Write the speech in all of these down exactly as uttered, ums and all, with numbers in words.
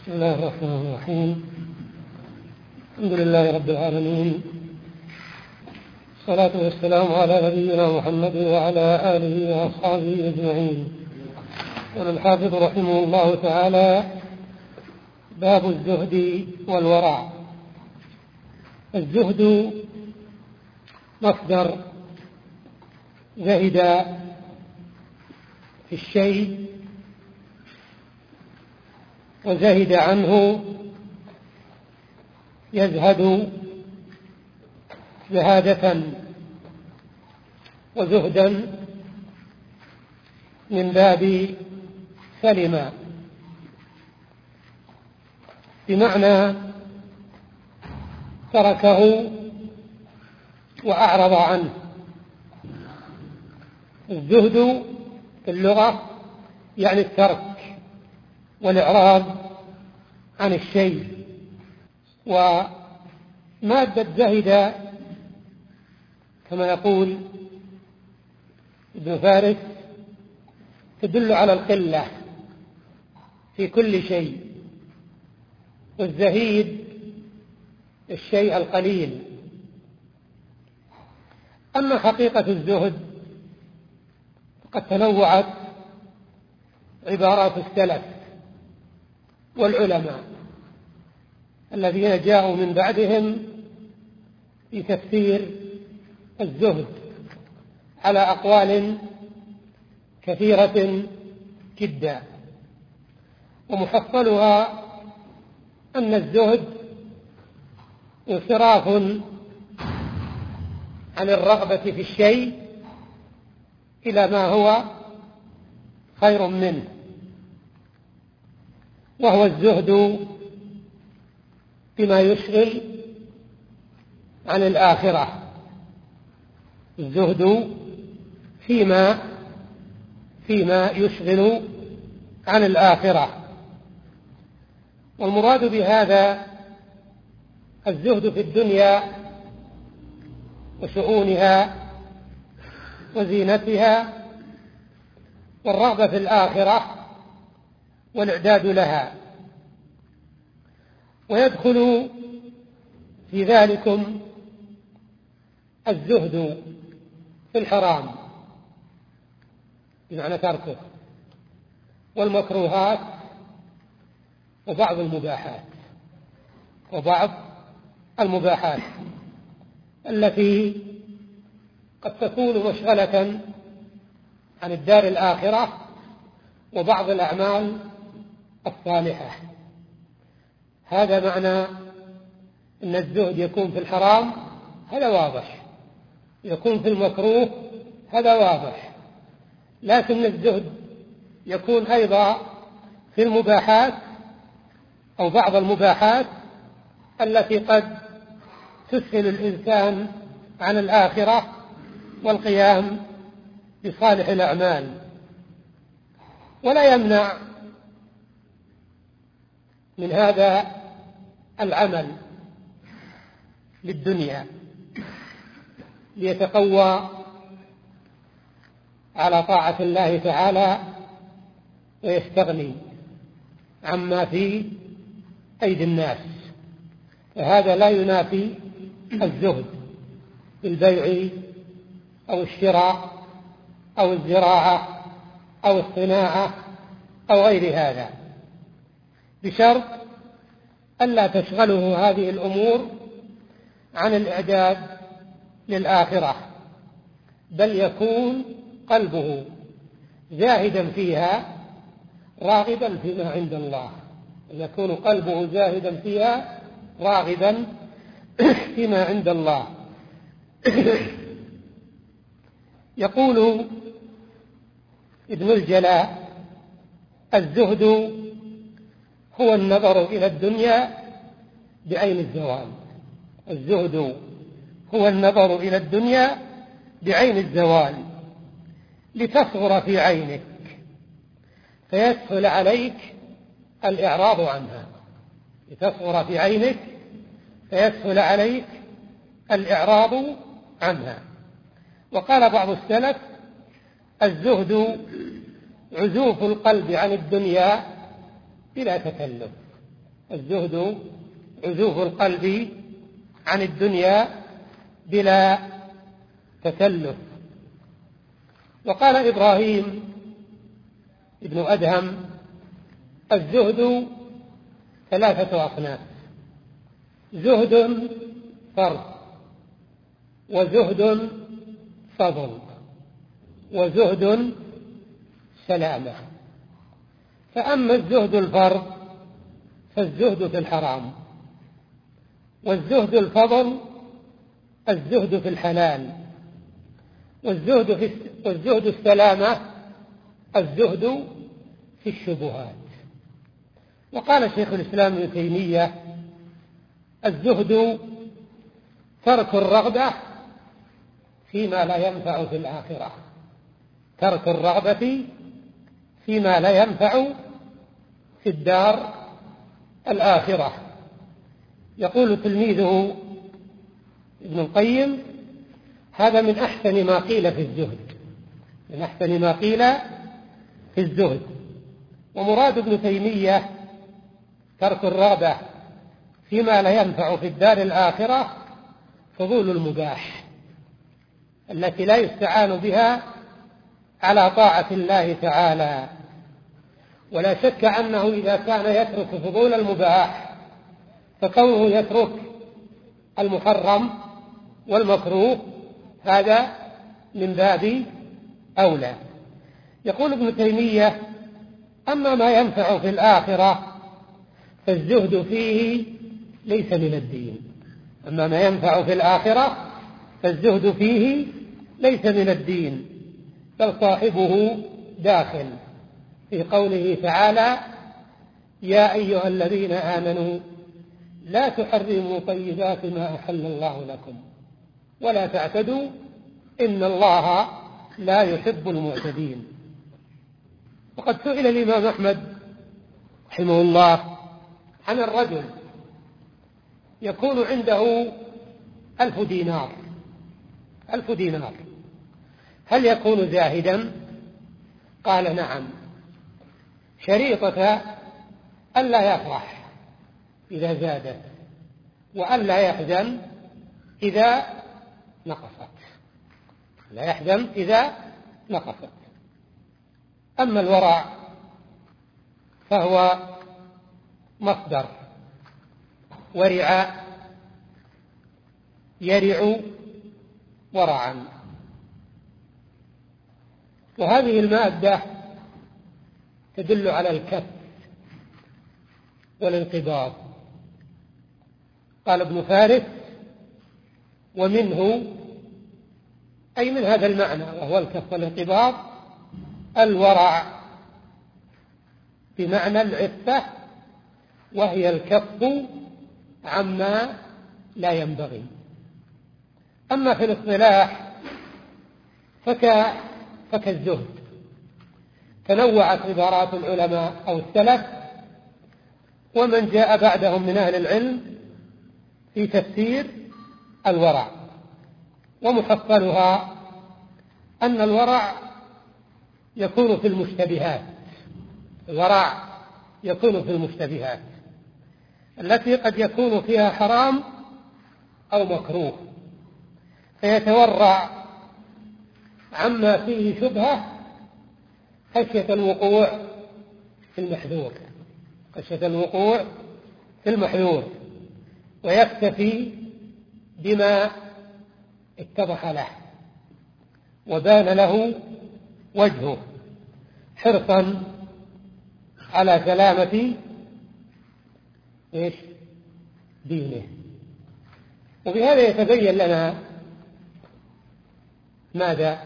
بسم الله الرحمن الرحيم. الحمد لله رب العالمين، الصلاة والسلام على نبينا محمد وعلى آله وأصحابه أجمعين. قال الحافظ رحمه الله تعالى: باب الزهد والورع. الزهد مصدر زهد في الشيء وزهد عنه، يزهد زهادة وزهدا من باب سلم، بمعنى تركه وأعرض عنه. الزهد في اللغة يعني الترك والإعراض عن الشيء. ومادة زهد كما يقول ابن فارس تدل على القلة في كل شيء، والزهيد الشيء القليل. أما حقيقة الزهد فقد تنوعت عبارات السلف والعلماء الذين جاءوا من بعدهم في تفسير الزهد على أقوال كثيرة جدا، ومحصلها أن الزهد انصراف عن الرغبة في الشيء إلى ما هو خير منه، وهو الزهد بما يشغل عن الآخرة، الزهد فيما فيما يشغل عن الآخرة. والمراد بهذا الزهد في الدنيا وشؤونها وزينتها، والرغبة في الآخرة والإعداد لها. ويدخل في ذلكم الزهد في الحرام بمعنى تركه، والمكروهات، وبعض المباحات وبعض المباحات التي قد تكون مشغلة عن الدار الآخرة وبعض الأعمال الصالحة. هذا معنى أن الزهد يكون في الحرام، هذا واضح، يكون في المكروه، هذا واضح، لكن الزهد يكون أيضا في المباحات أو بعض المباحات التي قد تسهل الإنسان عن الآخرة والقيام بصالح الأعمال. ولا يمنع من هذا العمل للدنيا ليتقوى على طاعة الله تعالى ويستغني عما في أيدي الناس، فهذا لا ينافي الزهد في البيع أو الشراء أو الزراعة أو الصناعة أو غير هذا، بشرط ألا تشغله هذه الأمور عن الإعداد للآخرة، بل يكون قلبه زاهدا فيها راغبا فيما عند الله، يكون قلبه زاهدا فيها راغبا فيما عند الله. يقول ابن الجلاء: الزهد هو النظر إلى الدنيا بعين الزوال. الزهد هو النظر إلى الدنيا بعين الزوال لتصغر في عينك فيسهل عليك الإعراض عنها، لتصغر في عينك فيسهل عليك الإعراض عنها. وقال بعض السلف: الزهد عزوف القلب عن الدنيا بلا تكلف. الزهد عزوف القلب عن الدنيا بلا تكلف. وقال إبراهيم ابن أدهم: الزهد ثلاثة أصناف: زهد فرض، وزهد فضل، وزهد سلامة. فأما الزهد الفرض فالزهد في الحرام، والزهد الفضل الزهد في الحلال، والزهد في والزهد السلامة الزهد في الشبهات. وقال شيخ الإسلام ابن تيمية: الزهد ترك الرغبة فيما لا ينفع في الآخرة، ترك الرغبة فيما لا ينفع في الدار الآخرة. يقول تلميذه ابن القيم: هذا من أحسن ما قيل في الزهد، من أحسن ما قيل في الزهد. ومراد ابن تيمية ترك الرغبة فيما لا ينفع في الدار الآخرة فضول المباح التي لا يستعان بها على طاعة الله تعالى. ولا شك أنه إذا كان يترك فضول المباح فكونه يترك المحرم والمكروه هذا من باب أولى. يقول ابن تيمية: أما ما ينفع في الآخرة فالزهد فيه ليس من الدين. أما ما ينفع في الآخرة فالزهد فيه ليس من الدين، بل صاحبه داخل في قوله تعالى: يا أيها الذين آمنوا لا تحرموا طيبات ما أحل الله لكم ولا تعتدوا إن الله لا يحب المعتدين. وقد سئل الإمام أحمد رحمه الله عن الرجل يكون عنده ألف دينار ألف دينار هل يكون زاهدا؟ قال: نعم، شريطة ألا يفرح إذا زادت، وألا يحزن إذا نقصت، لا يحزن إذا نقصت. أما الورع فهو مصدر ورع يرع ورعا، وهذه المادة تدل على الكف والانقباض. قال ابن فارس: ومنه، أي من هذا المعنى وهو الكف والانقباض، الورع بمعنى العفة، وهي الكف عما لا ينبغي. أما في الاصطلاح فك فكالزهد. تنوعت عبارات العلماء أو السلف ومن جاء بعدهم من أهل العلم في تفسير الورع، ومحصلها أن الورع يكون في المشتبهات. الورع يكون في المشتبهات التي قد يكون فيها حرام أو مكروه، فيتورع عما فيه شبهة خشية الوقوع في المحذور خشية الوقوع في المحذور ويكتفي بما اتضح له وبان له وجهه، حرصا على سلامة إيش؟ دينه. وبهذا يتبين لنا ماذا؟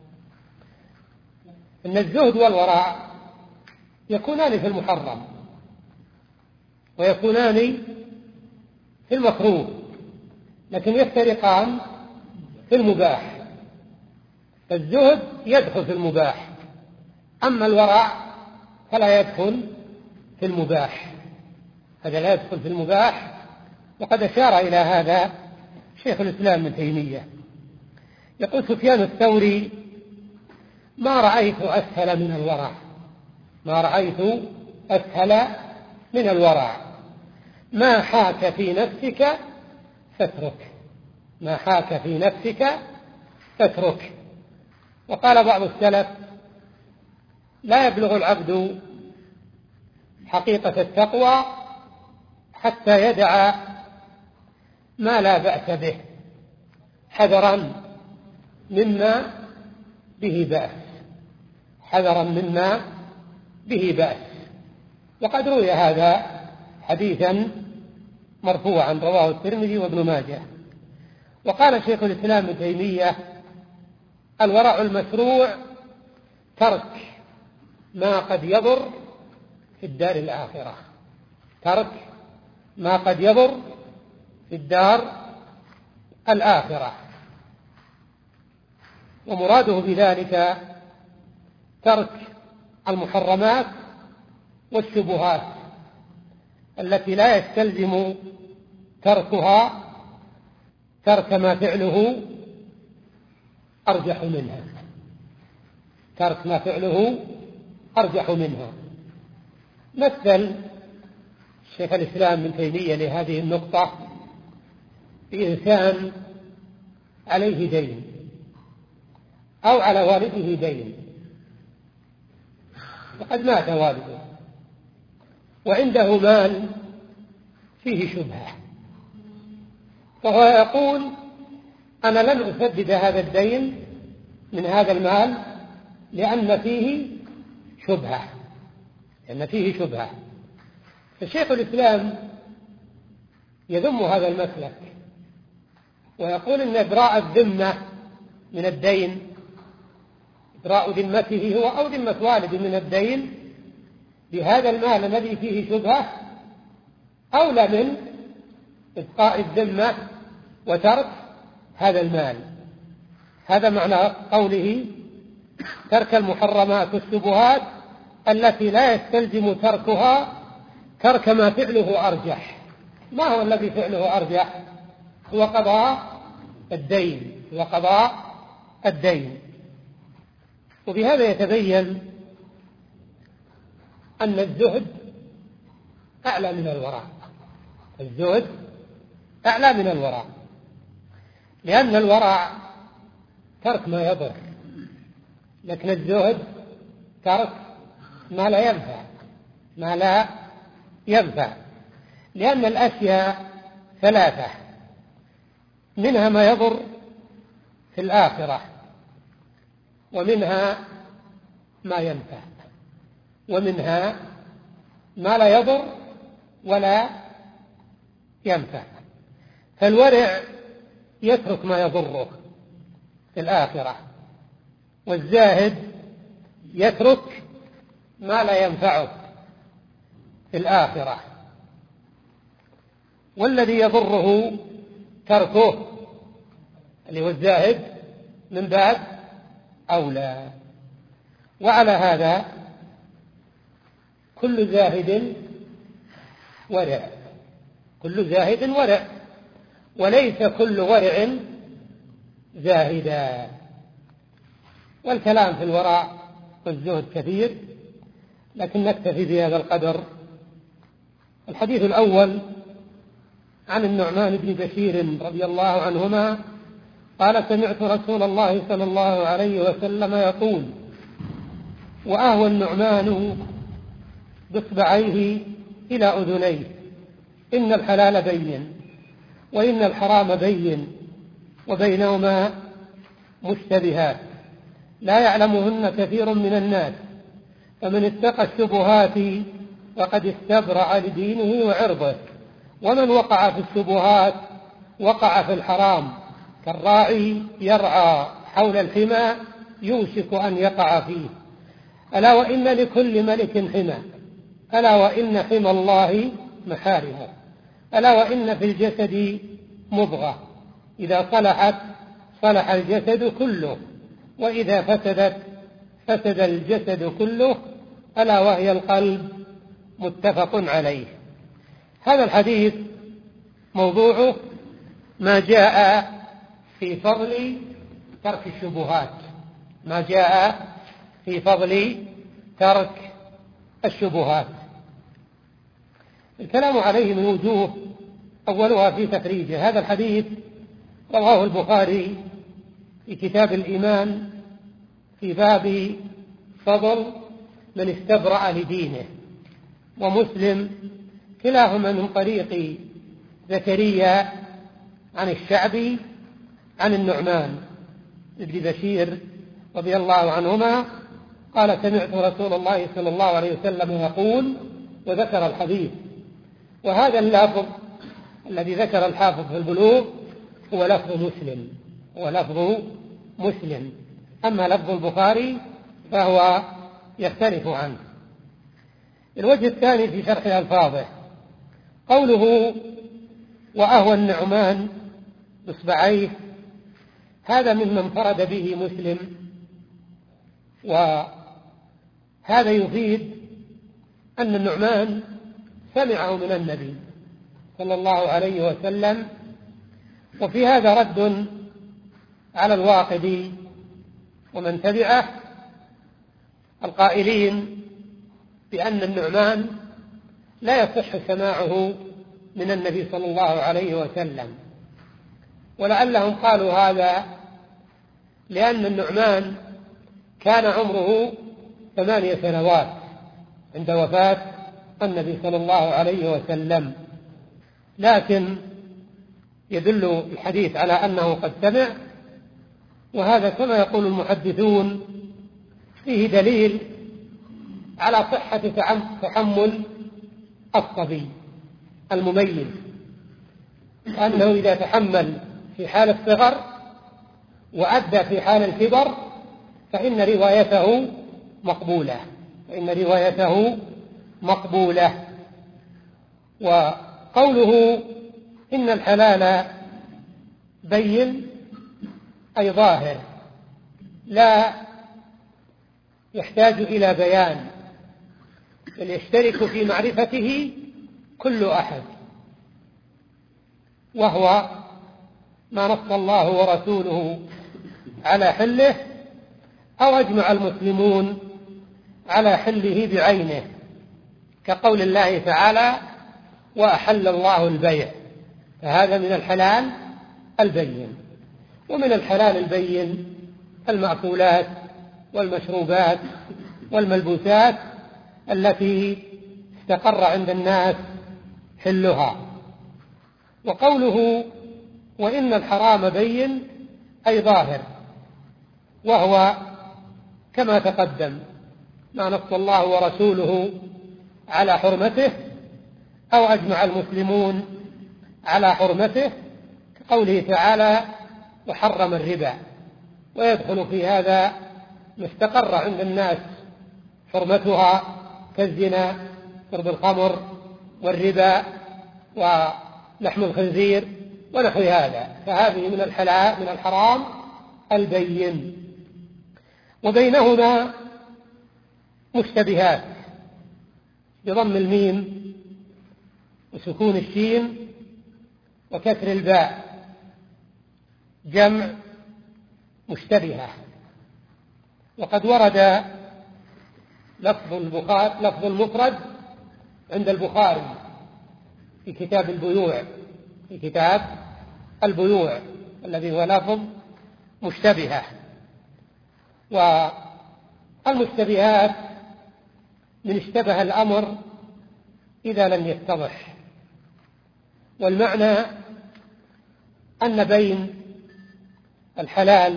أن الزهد والورع يكونان في المحرم ويكونان في المكروه، لكن يفترقان في المباح. فالزهد يدخل في المباح، أما الورع فلا يدخل في المباح، هذا لا يدخل في المباح. وقد أشار إلى هذا شيخ الإسلام ابن تيمية. يقول سفيان الثوري: ما رأيت أسهل من الورع ما رأيت أسهل من الورع ما حاك في نفسك فاترك، ما حاك في نفسك فاترك. وقال بعض السلف: لا يبلغ العبد حقيقة التقوى حتى يدع ما لا بأس به، حذرا مما به بأس، حذرا مما به بأس. وقد روي هذا حديثا مرفوعا رواه الترمذي وابن ماجه. وقال شيخ الإسلام ابن تيمية: الورع المشروع ترك ما قد يضر في الدار الآخرة، ترك ما قد يضر في الدار الآخرة. ومراده بذلك ترك المحرمات والشبهات التي لا يستلزم تركها ترك ما فعله أرجح منها، ترك ما فعله أرجح منها. مثل شيخ الإسلام ابن تيمية لهذه النقطة بإنسان عليه دين أو على والده دين، وقد مات والده وعنده مال فيه شبهة، فهو يقول: أنا لن أسدد هذا الدين من هذا المال لأن فيه شبهة، لأن فيه شبهة. فشيخ الإسلام يذم هذا المسلك ويقول إن إبراء الذمة من الدين، إبراء ذمته هو أو ذمة والد من الدين بهذا المال الذي فيه شبهة أولى من إبقاء الذمة وترك هذا المال. هذا معنى قوله: ترك المحرمات والشبهات التي لا يستلزم تركها ترك ما فعله أرجح. ما هو الذي فعله أرجح؟ هو قضاء الدين، هو قضاء الدين. وبهذا يتبين أن الزهد أعلى من الورع، الزهد أعلى من الورع، لأن الورع ترك ما يضر، لكن الزهد ترك ما لا ينفع، ما لا ينفع. لأن الأشياء ثلاثة: منها ما يضر في الآخرة، ومنها ما ينفع، ومنها ما لا يضر ولا ينفع. فالورع يترك ما يضره في الآخرة، والزاهد يترك ما لا ينفعه في الآخرة. والذي يضره تركه اللي هو الزاهد من باب أولى. وعلى هذا كل زاهد ورع، كل زاهد ورع، وليس كل ورع زاهدا. والكلام في الورع والزهد كثير، لكن نكتفي بهذا القدر. الحديث الأول عن النعمان بن بشير رضي الله عنهما قال: سمعت رسول الله صلى الله عليه وسلم يقول: وأهوى النعمان بإصبعيه إلى أذنيه، إن الحلال بين وإن الحرام بين وبينهما مشتبهات لا يعلمهن كثير من الناس، فمن اتقى الشبهات فقد استبرأ لدينه وعرضه، ومن وقع في الشبهات وقع في الحرام، كالراعي يرعى حول الحمى يوشك أن يقع فيه. ألا وإن لكل ملك حمى، ألا وإن حمى الله محارمه، ألا وإن في الجسد مضغة إذا صلحت صلح الجسد كله، وإذا فسدت فسد الجسد كله، ألا وهي القلب. متفق عليه. هذا الحديث موضوعه ما جاء في فضل ترك الشبهات، ما جاء في فضل ترك الشبهات. الكلام عليه من وجوه، أولها في تخريجه. هذا الحديث رواه البخاري في كتاب الإيمان في باب فضل من استبرأ لدينه، ومسلم كلاهما من طريق زكريا عن الشعبي عن النعمان بن بشير رضي الله عنهما قال: سمعت رسول الله صلى الله عليه وسلم يقول، وذكر الحديث. وهذا اللفظ الذي ذكر الحافظ في البلوغ هو لفظ مسلم، هو لفظ مسلم. أما لفظ البخاري فهو يختلف عنه. الوجه الثاني في شرح ألفاظه قوله: وأهوى النعمان بإصبعيه، هذا مما انفرد به مسلم، وهذا يفيد أن النعمان سمعه من النبي صلى الله عليه وسلم. وفي هذا رد على الواقدي ومن تبعه القائلين بأن النعمان لا يصح سماعه من النبي صلى الله عليه وسلم، ولعلهم قالوا هذا لأن النعمان كان عمره ثمانية سنوات عند وفاة النبي صلى الله عليه وسلم، لكن يدل الحديث على أنه قد سمع، وهذا كما يقول المحدثون فيه دليل على صحة تحمل الصبي المميز، أنه إذا تحمل في حال الصغر وأدى في حال الكبر فإن روايته مقبولة، فإن روايته مقبولة. وقوله إن الحلال بين أي ظاهر لا يحتاج إلى بيان، بل يشترك في معرفته كل أحد، وهو ما نص الله ورسوله على حله أو أجمع المسلمون على حله بعينه، كقول الله تعالى: وأحل الله البيع، فهذا من الحلال البين. ومن الحلال البين المأكولات والمشروبات والملبوسات التي استقر عند الناس حلها. وقوله وإن الحرام بين أي ظاهر، وهو كما تقدم ما نص الله ورسوله على حرمته أو أجمع المسلمون على حرمته، كقوله تعالى: وحرم الربا. ويدخل في هذا ما استقر عند الناس حرمتها كالزنا، شرب الخمر، والربا، ولحم الخنزير ونحو هذا، فهذه من الحلال من الحرام البين. وبينهما مشتبهات بضم الميم وسكون الشين وكسر الباء، جمع مشتبهة. وقد ورد لفظ البخاري لفظ المفرد عند البخاري في كتاب البيوع في كتاب البيوع الذي هو لفظ مشتبهة. والمشتبهات من اشتبه الأمر إذا لم يتضح، والمعنى أن بين الحلال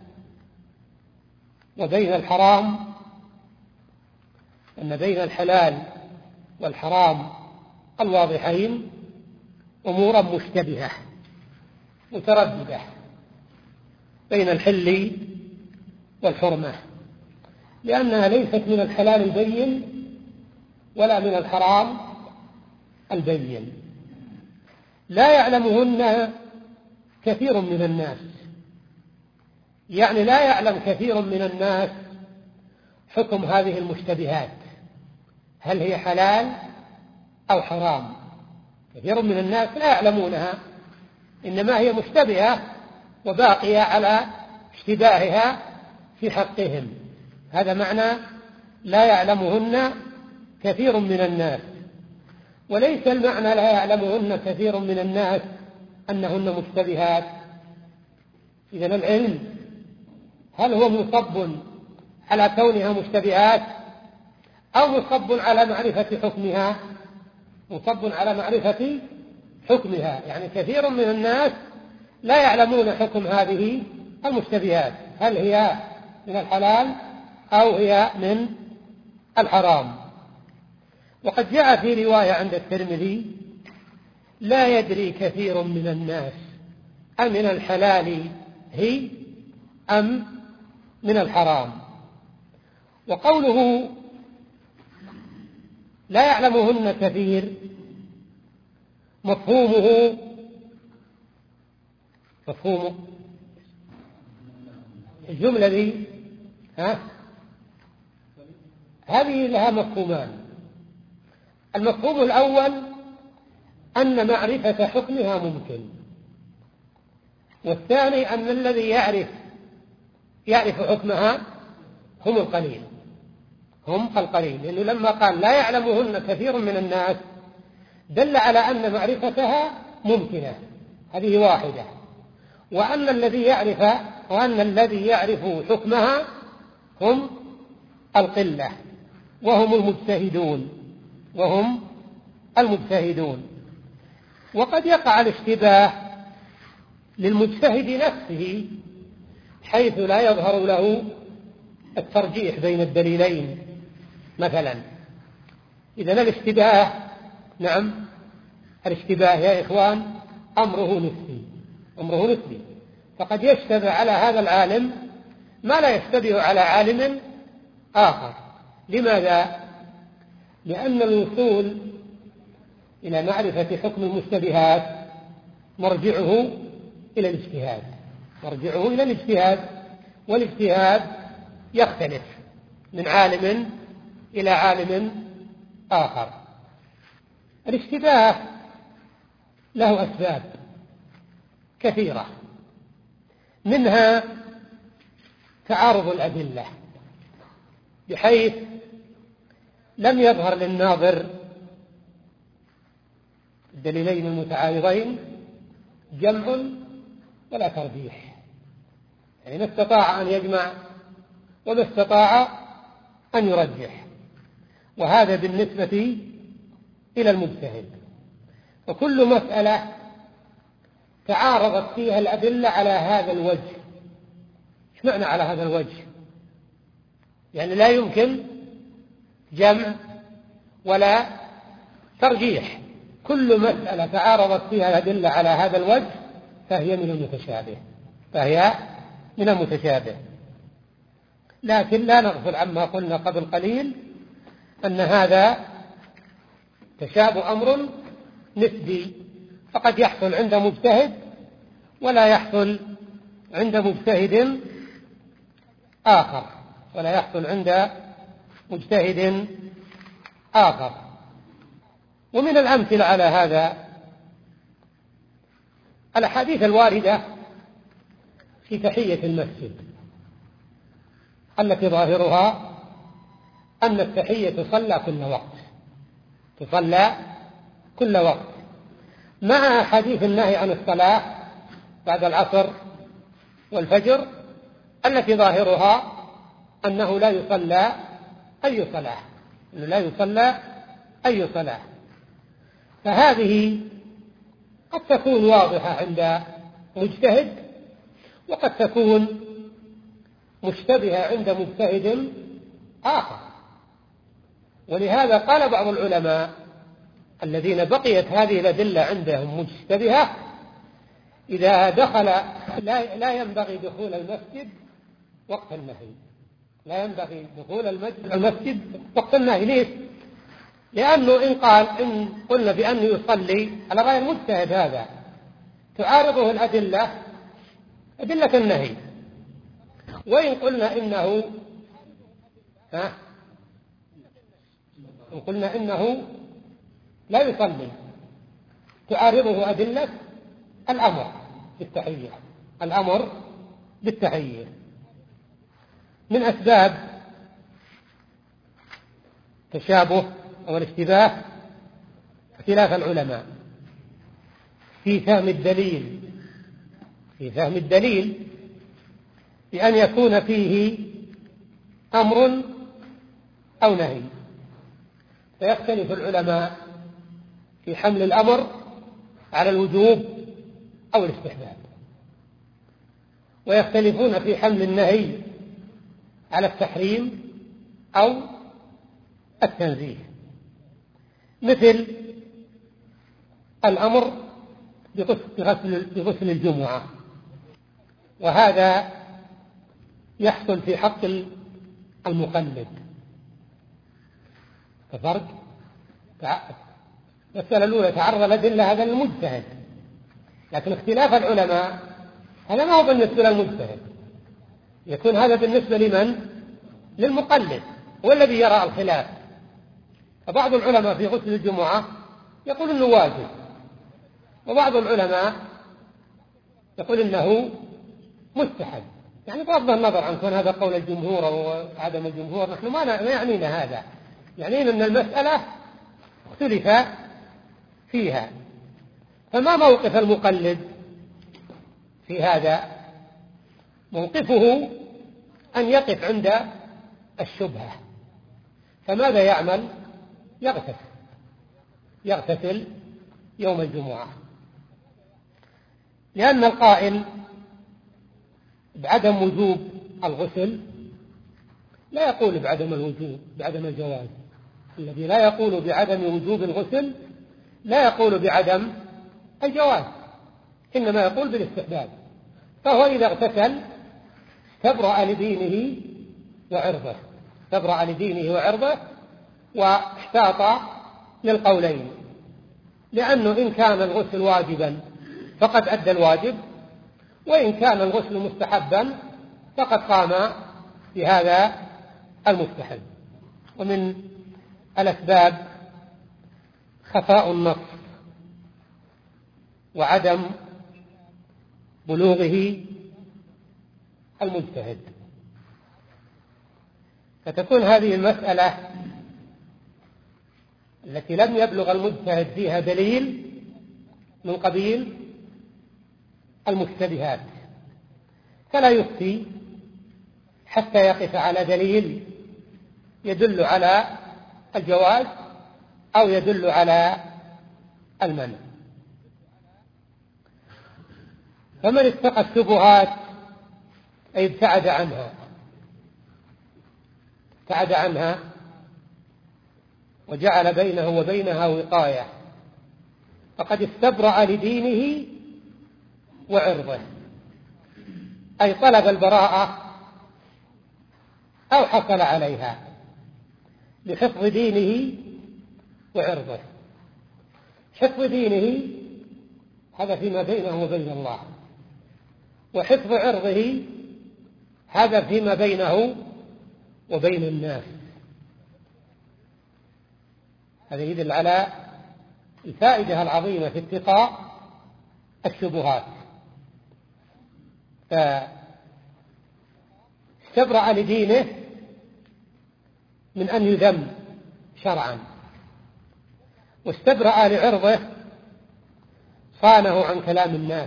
وبين الحرام أن بين الحلال والحرام الواضحين أمورا مشتبهة مترددة بين الحل والحرمة، لأنها ليست من الحلال البين ولا من الحرام البين. لا يعلمهن كثير من الناس، يعني لا يعلم كثير من الناس حكم هذه المشتبهات، هل هي حلال أو حرام. كثير من الناس لا يعلمونها، إنما هي مشتبهة وباقية على اشتباهها في حقهم. هذا معنى لا يعلمهن كثير من الناس. وليس المعنى لا يعلمهن كثير من الناس أنهن مشتبهات. إذن العلم هل هو مصب على كونها مشتبهات أو مصب على معرفة حكمها؟ مصب على معرفة حكمها، يعني كثير من الناس لا يعلمون حكم هذه المشتبهات، هل هي من الحلال أو هي من الحرام. وقد جاء في رواية عند الترمذي: لا يدري كثير من الناس أمن الحلال هي أم من الحرام. وقوله لا يعلمهن كثير مفهومه مفهوم الجملة دي ها هذه لها مفهومان. المفهوم الأول أن معرفة حكمها ممكن، والثاني أن الذي يعرف يعرف حكمها هم القليل هم القليل لأنه لما قال لا يعلمهن كثير من الناس دل على أن معرفتها ممكنة، هذه واحدة، وأن الذي يعرف وأن الذي يعرف حكمها هم القلة وهم المجتهدون وهم المجتهدون. وقد يقع الاشتباه للمجتهد نفسه حيث لا يظهر له الترجيح بين الدليلين مثلا. إذن الاشتباه نعم الاشتباه يا إخوان أمره نسبي أمره نسبي فقد يشتبه على هذا العالم ما لا يشتبه على عالم آخر. لماذا؟ لأن الوصول إلى معرفة حكم المشتبهات مرجعه إلى الاجتهاد مرجعه إلى الاجتهاد والاجتهاد يختلف من عالم إلى عالم آخر. الاشتباه له أسباب كثيرة، منها تعارض الأدلة بحيث لم يظهر للناظر الدليلين المتعارضين جمع ولا ترجيح، يعني استطاع أن يجمع وما استطاع أن يرجح، وهذا بالنسبة إلى المجتهد. وكل مسألة تعارضت فيها الأدلة على هذا الوجه. إيش معنى على هذا الوجه؟ يعني لا يمكن جمع ولا ترجيح، كل مسألة تعارضت فيها الأدلة على هذا الوجه فهي من المتشابه فهي من المتشابه. لكن لا نغفل عما قلنا قبل قليل أن هذا تشابه أمر نسبي، فقد يحصل عند مجتهد ولا يحصل عند مجتهد آخر ولا يحصل عند مجتهد آخر. ومن الأمثلة على هذا الأحاديث الواردة في تحية المسجد التي ظاهرها أن التحية تصلى كل وقت تصلى كل وقت مع حديث النهي عن الصلاة بعد العصر والفجر التي ظاهرها أنه لا يصلى أي صلاة أنه لا يصلى أي صلاة. فهذه قد تكون واضحة عند مجتهد وقد تكون مشتبهة عند مجتهد آخر. ولهذا قال بعض العلماء الذين بقيت هذه الأدلة عندهم مشتبهة إذا دخل لا, لا ينبغي دخول المسجد وقت النهي لا ينبغي دخول المسجد وقت النهي. ليش؟ لأنه إن قال إن قلنا بأنه يصلي على رأي المجتهد هذا تعارضه الأدلة أدلة النهي، وإن قلنا إنه ها إن قلنا إنه لا يصلي تعارضه أدلة الأمر بالتحية الأمر بالتحية. من أسباب تشابه أو الاشتباه اختلاف العلماء في فهم الدليل في فهم الدليل بأن يكون فيه أمر أو نهي، فيختلف العلماء في حمل الأمر على الوجوب أو الاستحباب، ويختلفون في حمل النهي على التحريم أو التنزيه، مثل الأمر بغسل, بغسل الجمعة، وهذا يحصل في حق المقلد. ففرق المسألة الأولى تعرض الأدلة هذا للمجتهد، لكن اختلاف العلماء هذا ما هو بالنسبة للمجتهد، يكون هذا بالنسبة لمن؟ للمقلد، هو الذي يرى الخلاف. فبعض العلماء في غسل الجمعة يقول إنه واجب، وبعض العلماء يقول إنه مستحب. يعني بغض النظر عن كون هذا قول الجمهور أو عدم الجمهور، نحن ما يعنينا هذا، يعنينا أن المسألة اختلف فيها. فما موقف المقلد في هذا؟ موقفه أن يقف عند الشبهة، فماذا يعمل؟ يغتسل يغتسل يوم الجمعة، لأن القائل بعدم وجوب الغسل لا يقول بعدم الوجوب بعدم الجواز. الذي لا يقول بعدم وجوب الغسل لا يقول بعدم الجواز، إنما يقول بالاستحباب. فهو إذا اغتسل استبرأ لدينه وعرضه استبرأ لدينه وعرضه واحتاط للقولين، لأنه إن كان الغسل واجبا فقد أدى الواجب، وإن كان الغسل مستحبا فقد قام بهذا المستحب. ومن الأسباب خفاء النص وعدم بلوغه المجتهد، فتكون هذه المسألة التي لم يبلغ المجتهد فيها دليل من قبيل المشتبهات، فلا يفتي حتى يقف على دليل يدل على الجواز أو يدل على المنع. فمن اتقى الشبهات أي ابتعد عنها ابتعد عنها وجعل بينه وبينها وقاية، فقد استبرأ لدينه وعرضه، أي طلب البراءة أو حصل عليها لحفظ دينه وعرضه. حفظ دينه هذا فيما بينه وبين الله، وحفظ عرضه هذا فيما بينه وبين الناس. هذا يدل على الفائدة العظيمة في اتقاء الشبهات. فاستبرأ لدينه من أن يذم شرعا، واستبرأ لعرضه صانه عن كلام الناس،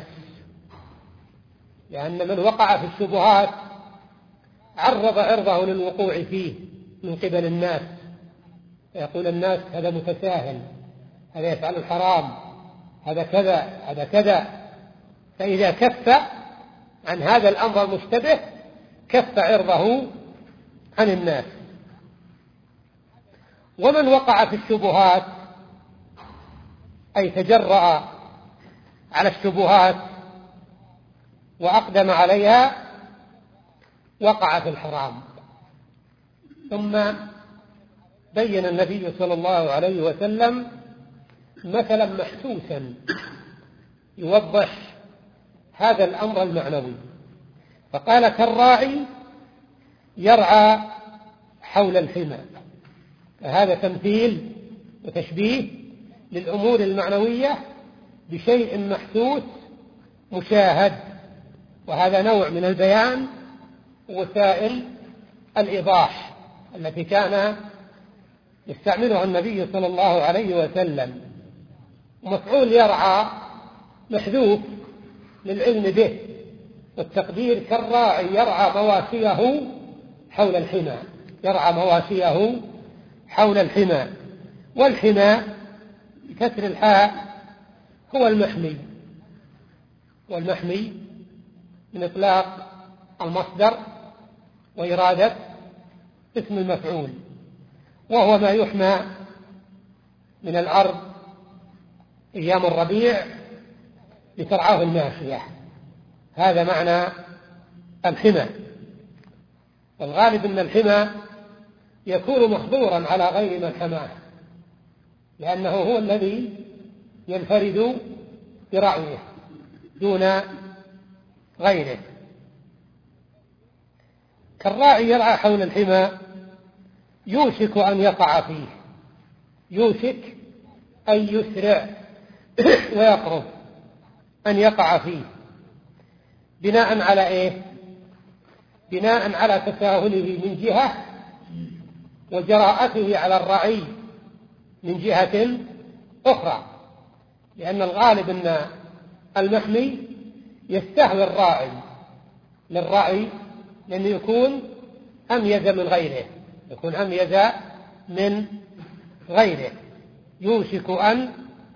لأن من وقع في الشبهات عرض عرضه للوقوع فيه من قبل الناس، يقول الناس هذا متساهل، هذا يفعل الحرام، هذا كذا هذا كذا. فإذا كف عن هذا الأمر المشتبه كف عرضه عن الناس. ومن وقع في الشبهات أي تجرأ على الشبهات وأقدم عليها وقع في الحرام. ثم بين النبي صلى الله عليه وسلم مثلا محسوسا يوضح هذا الأمر المعنوي، فقال كالراعي يرعى حول الحمى. فهذا تمثيل وتشبيه للأمور المعنوية بشيء محسوس مشاهد، وهذا نوع من البيان وسائل الإيضاح التي كان يستعملها النبي صلى الله عليه وسلم. ومفعول يرعى محذوف للعلم به، والتقدير كالراعي يرعى مواشيه حول الحمى، يرعى مواشيه حول الحمى. والحمى بكسر الحاء هو المحمي، والمحمي من إطلاق المصدر وإرادة اسم المفعول، وهو ما يحمى من الأرض أيام الربيع لترعاه الماشية، هذا معنى الحمى. والغالب أن الحمى يكون مخبورا على غير من حماه، لأنه هو الذي ينفرد برعيه دون غيره. كالراعي يرعى حول الحمى يوشك أن يقع فيه، يوشك أن يسرع ويقرب أن يقع فيه، بناء على إيه؟ بناء على تساهله من جهة وجراءته على الرعي من جهة أخرى، لأن الغالب أن المحمي يستهوي الراعي للرعي لأنه يكون أميز من غيره، يكون أميز من غيره، يوشك أن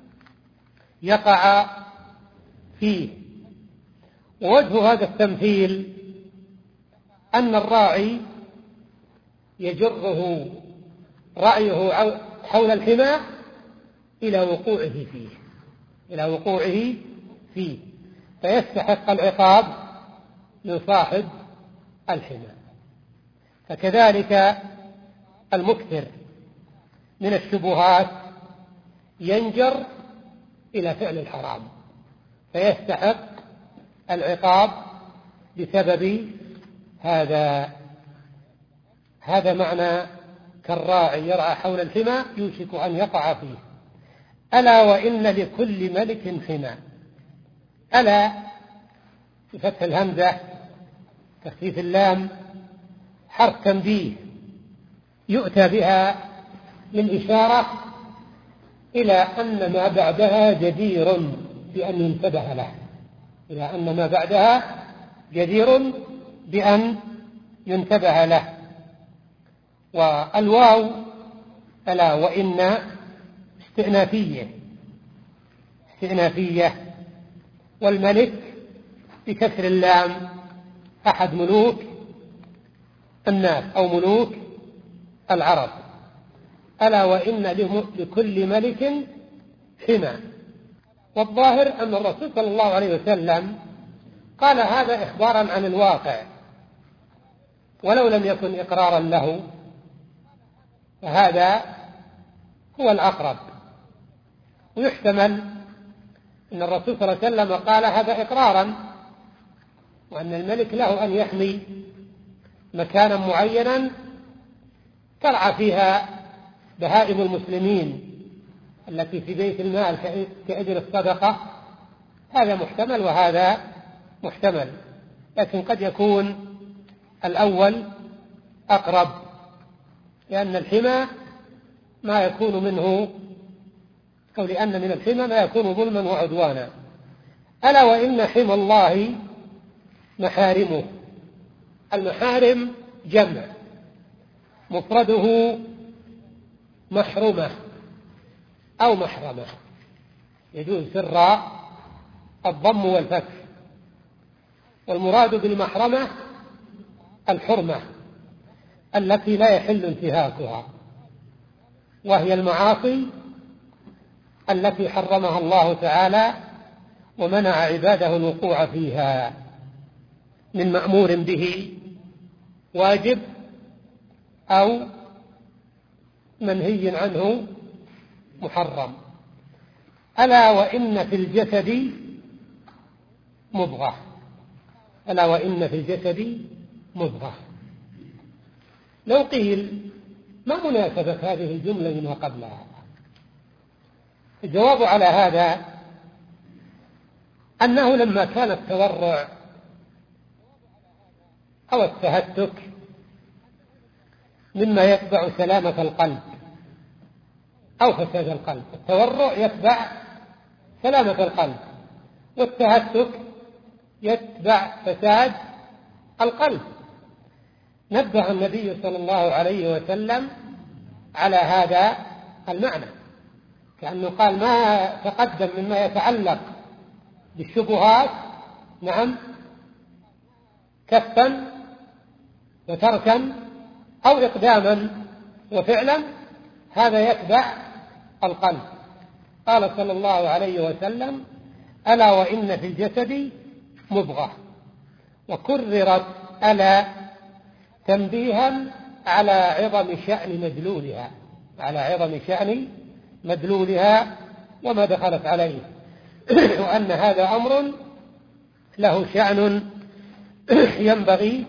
يقع فيه. ووجه هذا التمثيل أن الراعي يجره رأيه حول الحمى إلى وقوعه فيه، إلى وقوعه فيه، فيستحق العقاب من صاحب الحمى. فكذلك المكثر من الشبهات ينجر إلى فعل الحرام، فيستحق العقاب بسبب هذا. هذا معنى كالراعي يرعى حول الحمى يوشك أن يقع فيه. ألا وإن لكل ملك حمى. ألا بفتح الهمزة تخفيف اللام حرف تنبيه يؤتى بها للإشارة إلى أن ما بعدها جدير بأن ينتبه له، إلى أن ما بعدها جدير بأن ينتبه له. والواو ألا وإن استئنافية استئنافية والملك بكسر اللام أحد ملوك الناس أو ملوك العرب. ألا وإن لكل ملك حمى. والظاهر أن الرسول صلى الله عليه وسلم قال هذا إخبارا عن الواقع، ولو لم يكن إقرارا له فهذا هو الأقرب. ويحتمل أن الرسول صلى الله عليه وسلم قال هذا إقرارا، وأن الملك له أن يحمي مكانا معينا ترعى فيها بهائم المسلمين التي في بيت المال كأجر الصدقة. هذا محتمل وهذا محتمل، لكن قد يكون الأول أقرب، لأن الحمى ما يكون منه أو لأن من الحمى ما يكون ظلما وعدوانا. ألا وإن حمى الله محارمه. المحارم جمع، مفرده محرمة أو محرمة، يجوز في الراء الضم والفتح. والمراد بالمحرمة الحرمة التي لا يحل انتهاكها، وهي المعاصي التي حرمها الله تعالى ومنع عباده الوقوع فيها من مأمور به واجب أو منهي عنه محرم. ألا وإن في الجسد مضغة. ألا وإن في الجسد مضغة. لو قيل ما مناسبة هذه الجملة لما قبلها؟ الجواب على هذا أنه لما كان التورع أو التهتك مما يتبع سلامة القلب أو فساد القلب، التورع يتبع سلامة القلب، والتهتك يتبع فساد القلب. نبه النبي صلى الله عليه وسلم على هذا المعنى، كأنه قال ما تقدم مما يتعلق بالشبهات نعم كفا وتركا أو إقداما وفعلا، هذا يتبع القلب. قال صلى الله عليه وسلم: ألا وإن في الجسد مضغة. وكررت ألا تنبيها على عظم شأن مدلولها، على عظم شأن مدلولها وما دخلت عليه، وأن هذا أمر له شأن ينبغي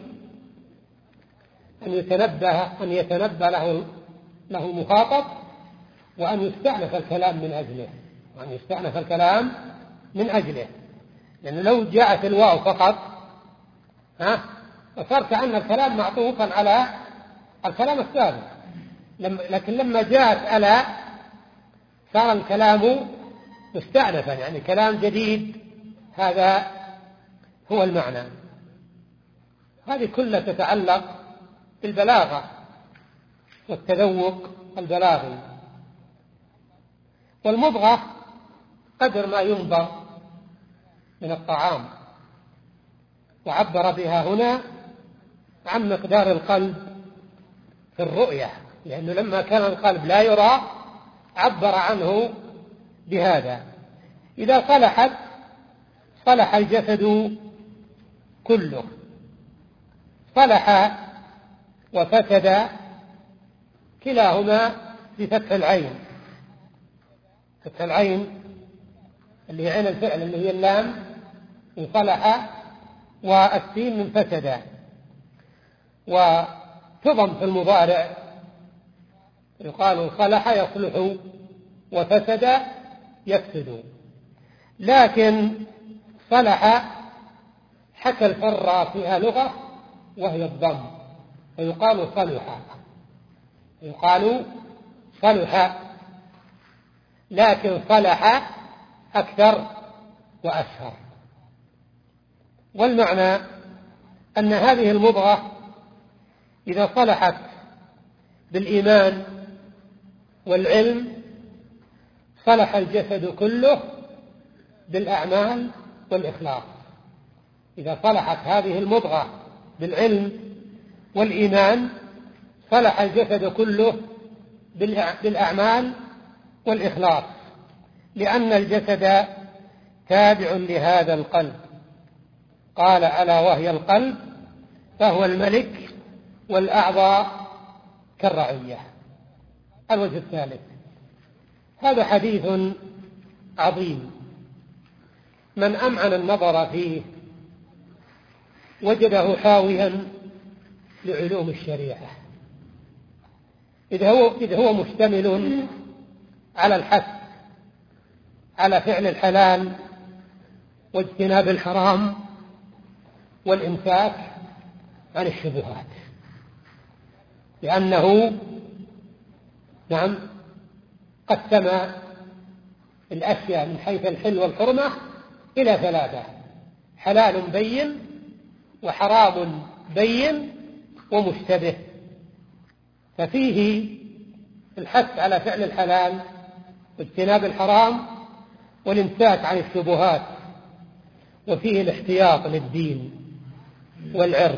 أن يتنبه أن يتنبه له له المخاطب، وأن يستأنف الكلام من أجله، وأن يستأنف الكلام من أجله، لأن لو جاءت الواو فقط ها فصار كأن الكلام معطوفا على الكلام السابق، لكن لما جاءت ألا صار الكلام مستأنفا، يعني كلام جديد. هذا هو المعنى. هذه كلها تتعلق بالبلاغة والتذوق البلاغي. والمضغة قدر ما ينضغ من الطعام، وعبر بها هنا عن مقدار القلب في الرؤية، لأنه لما كان القلب لا يرى عبر عنه بهذا. إذا صلحت صلح الجسد كله. صلح وفسد كلاهما بفتح العين، فتح العين اللي هي عين الفعل اللي هي اللام من صلح، والسين من فسد، وتضم في المضارع يقال صلح يصلح وفسد يفسد. لكن صلح حكى الفراء فيها لغة وهي الضم، فيقال صلح، يقال صلح، لكن صلح أكثر وأشهر. والمعنى أن هذه المضغة إذا صلحت بالإيمان والعلم صلح الجسد كله بالأعمال والإخلاص. إذا صلحت هذه المضغة بالعلم والإيمان صلح الجسد كله بالأعمال والإخلاص، لأن الجسد تابع لهذا القلب. قال: ألا وهي القلب، فهو الملك والأعضاء كالرعية. الوجه الثالث: هذا حديث عظيم، من أمعن النظر فيه وجده حاويا لعلوم الشريعة، إذ هو, إذ هو مشتمل على الحث على فعل الحلال واجتناب الحرام والإمساك عن الشبهات، لأنه نعم قسم الأشياء من حيث الحل والحرمة إلى ثلاثة: حلال بين، وحرام بين، ومشتبه. ففيه الحث على فعل الحلال واجتناب الحرام والامساك عن الشبهات، وفيه الاحتياط للدين والعرض،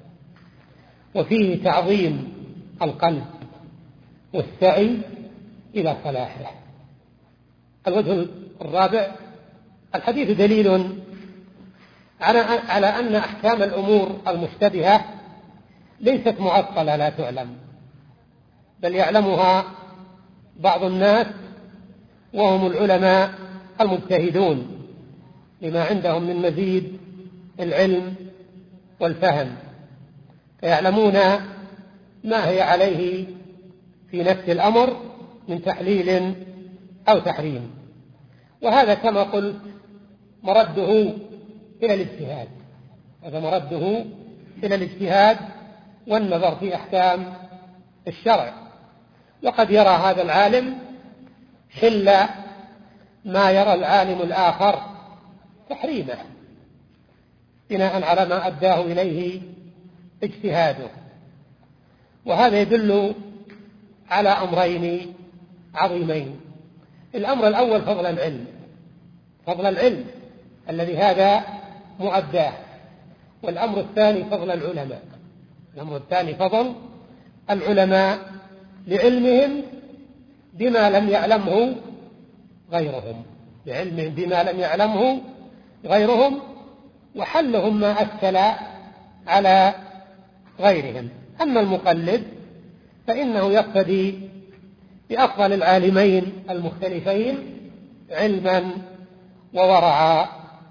وفيه تعظيم القلب والسعي إلى صلاحه. الوجه الرابع: الحديث دليل على أن أحكام الأمور المشتبهة ليست معطلة لا تعلم، بل يعلمها بعض الناس وهم العلماء المجتهدون لما عندهم من مزيد العلم والفهم، فيعلمون ما هي عليه في نفس الأمر من تحليل أو تحريم. وهذا كما قلت مرده إلى الاجتهاد، هذا مرده إلى الاجتهاد والنظر في أحكام الشرع. وقد يرى هذا العالم حل ما يرى العالم الآخر تحريمه بناء على ما أداه إليه اجتهاده. وهذا يدل على أمرين عظيمين. الأمر الأول فضل العلم، فضل العلم الذي هذا مؤداه. والأمر الثاني فضل العلماء، الأمر الثاني فضل العلماء لعلمهم بما لم يعلمه غيرهم، بعلمهم بما لم يعلمه غيرهم، وحلهم ما أشكل على غيرهم. أما المقلد فإنه يقتدي بأفضل العالمين المختلفين علما وورعا.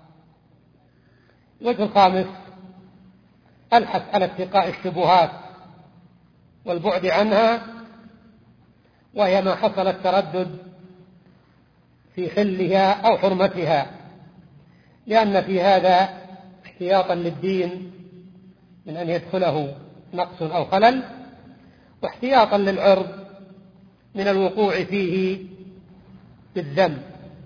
الوجه الخامس الحث على اتقاء الشبهات والبعد عنها، وهي ما حصل التردد في حلها أو حرمتها، لأن في هذا احتياطا للدين من أن يدخله نقص أو خلل، واحتياطا للعرض من الوقوع فيه بالذنب.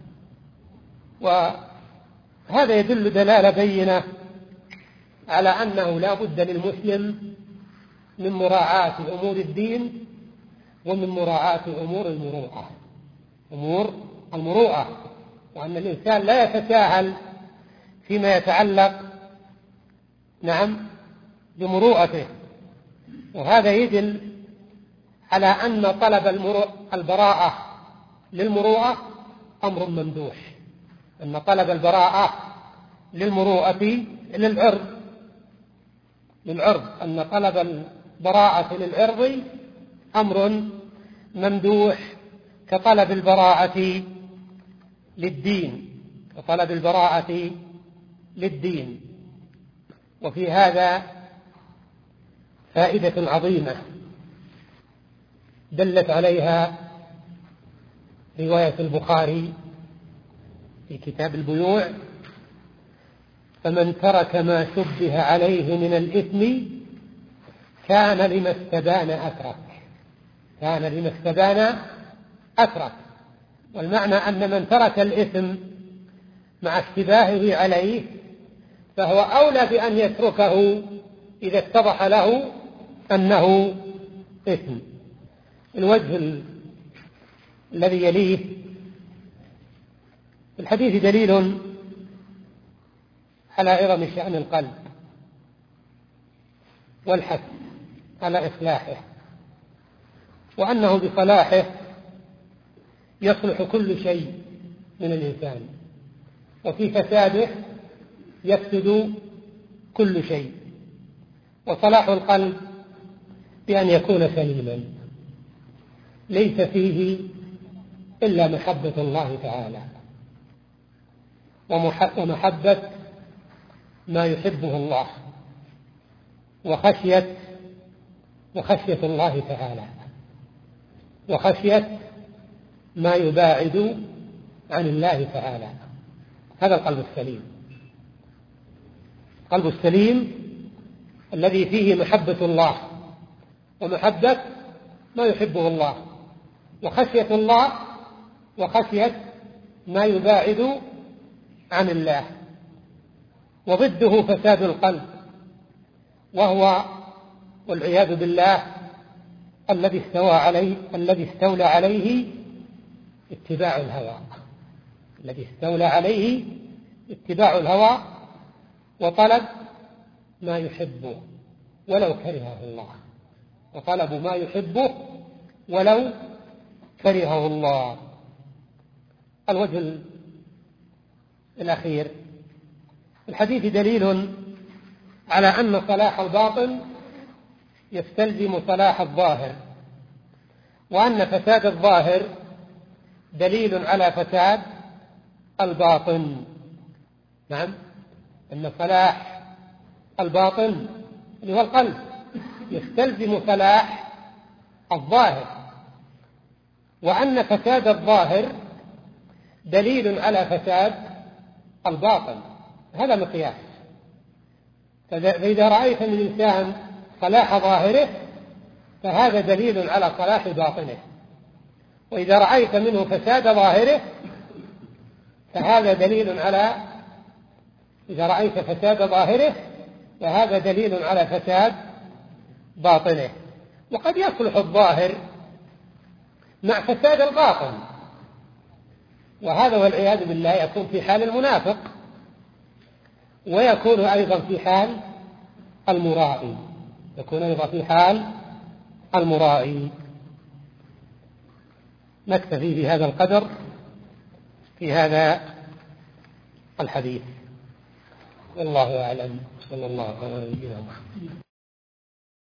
وهذا يدل دلالة بينة على أنه لا بد للمسلم من مراعاة أمور الدين ومن مراعاة أمور المروءة، أمور المروءة، وأن الإنسان لا يتساهل فيما يتعلق نعم بمروءته. وهذا يدل على أن طلب البراءة للمروءة أمر ممدوح، أن طلب البراءة للمروءة للعرض للعرض أن طلب البراءة للعرض أمر ممدوح كطلب البراءة للدين كطلب البراءة للدين. وفي هذا فائدة عظيمة دلت عليها رواية البخاري في كتاب البيوع: فمن ترك ما شبه عليه من الإثم كان لما استبان أترك كان لما استبان أترك والمعنى أن من ترك الإثم مع اشتباهه عليه فهو أولى بأن يتركه إذا اتضح له أنه إثم. الوجه الذي يليه في الحديث دليل على عظم شأن القلب والحث على إصلاحه، وأنه بصلاحه يصلح كل شيء من الإنسان، وفي فساده يفسد كل شيء. وصلاح القلب بأن يكون سليما ليس فيه إلا محبة الله تعالى ومحبة ما يحبه الله وخشية وخشية الله تعالى وخشية ما يباعد عن الله تعالى. هذا القلب السليم، القلب السليم الذي فيه محبة الله ومحبة ما يحبه الله وخشية الله وخشية ما يباعد عن الله. وضده فساد القلب، وهو والعياذ بالله الذي استوى عليه الذي استولى عليه اتباع الهوى الذي استولى عليه اتباع الهوى وطلب ما يحبه ولو كرهه الله وطلب ما يحبه ولو كرهه الله. الوجه الأخير الحديث دليل على أن صلاح الباطن يستلزم صلاح الظاهر، وأن فساد الظاهر دليل على فساد الباطن. نعم، أن صلاح الباطن اللي هو القلب يستلزم صلاح الظاهر، وأن فساد الظاهر دليل على فساد الباطن. هذا مقياس. فإذا رأيت من الإنسان صلاح ظاهره فهذا دليل على صلاح باطنه، وإذا رأيت منه فساد ظاهره فهذا دليل على، إذا رأيت فساد ظاهره فهذا دليل على فساد باطنه. وقد يصلح الظاهر مع فساد الباطن، وهذا والعياذ بالله يكون في حال المنافق، ويكون أيضا في حال المرائي، يكون أيضا في حال المرائي. نكتفي بهذا القدر في هذا الحديث، والله أعلم. صلى الله عليه وسلم.